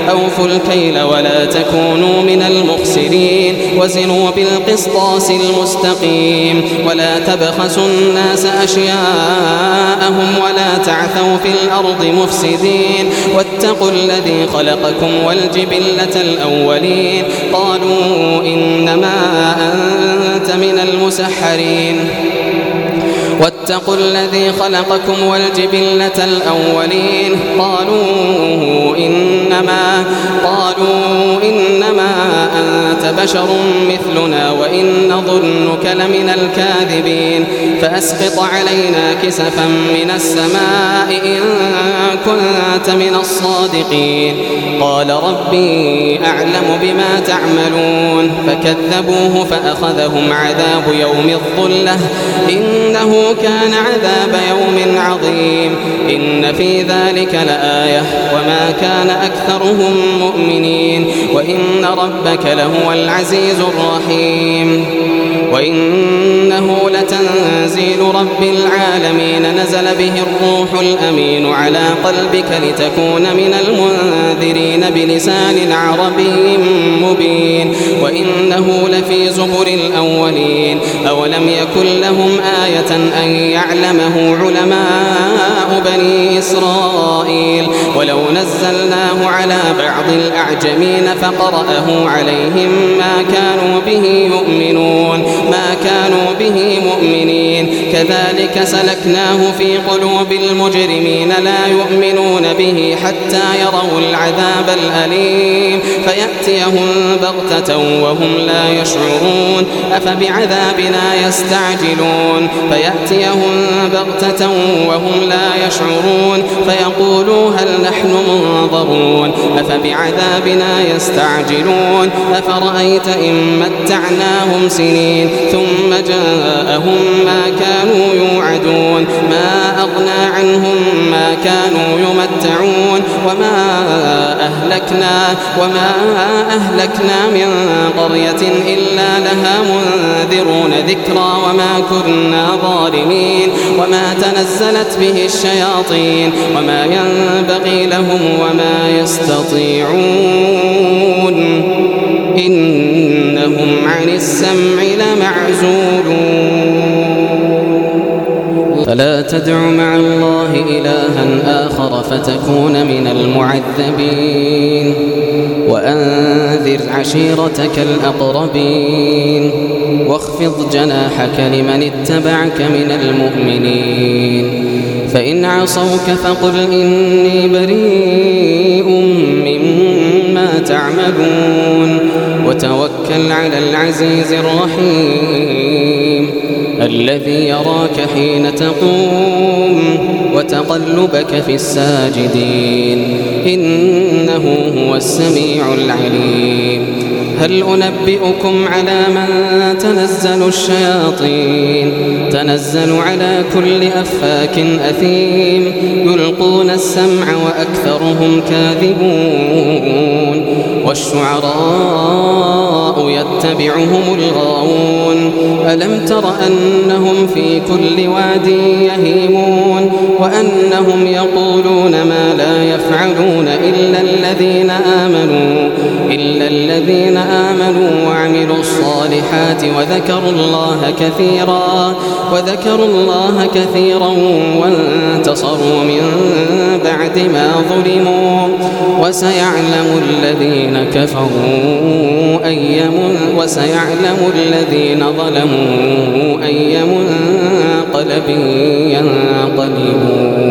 أوفوا الكيل ولا تكونوا من المخسرين وزنوا بالقسطاس المستقيم ولا تبخسوا الناس أشياءهم ولا تعثوا في الأرض مفسدين واتقوا الذي خلقكم والجبلة الأولين قالوا إنما أنت من المسحرين واتقوا الذي خلقكم والجبلة الأولين قالوا إنما أنت بشر مثلنا وإن نظنك لمن الكاذبين فأسقط علينا كسفا من السماء إن كنت من الصادقين قال ربي أعلم بما تعملون فكذبوه فأخذهم عذاب يوم الظلة إنه كان عذاب يوم عظيم إن في ذلك لآية وما كان أكثرهم مؤمنين وإن ربك لهو العزيز الرحيم وإنه لتنزيل رب العالمين نزل به الروح الأمين على قلبك لتكون من المنذرين بلسان عربي مبين وإنه لفي زبر الأولين أولم يكن لهم آية أن يعلمه علماء بني إسرائيل ولو نزلناه على بعض الأعجمين فقرأه عليهم ما كانوا به مؤمنين كذلك سلكناه في قلوب المجرمين لا يؤمنون به حتى يروا العذاب الأليم فيأتيهم بغتة وهم لا يشعرون أفبعذابنا يستعجلون فيقولوا هل نحن منظرون أفبعذابنا يستعجلون أفرأيت إن متعناهم سنين ثم جاءهم ما كانوا يوعدون ما أغنى عنهم ما كانوا يمتعون وما أهلكنا من قرية إلا لها منذرون ذكرى وما كنا ظالمين وما تنزلت به الشياطين وما ينبغي لهم وما يستطيعون إنهم عن السمع لمعزولون فلا تدع مع الله إلها آخر فتكون من المعذبين وأنذر عشيرتك الأقربين واخفض جناحك لمن اتبعك من المؤمنين فإن عصوك فقل إني بريء مما تعملون وتوكل على العزيز الرحيم الذي يراك حين تقوم وتقلبك في الساجدين إنه هو السميع العليم هل أنبئكم على من تنزل الشياطين تنزل على كل أفاك أثيم يلقون السمع وأكثرهم كاذبون والشعراء يتبعهم الغاوون ألم تر أنهم في كل واد يهيمون وأنهم يقولون ما لا يفعلون إلا الذين آمنوا وعملوا الصالحات وذكروا الله كثيرا وانتصروا من بعد ما ظلموا وسيعلم الذين ظلموا أي منقلب ينقلبون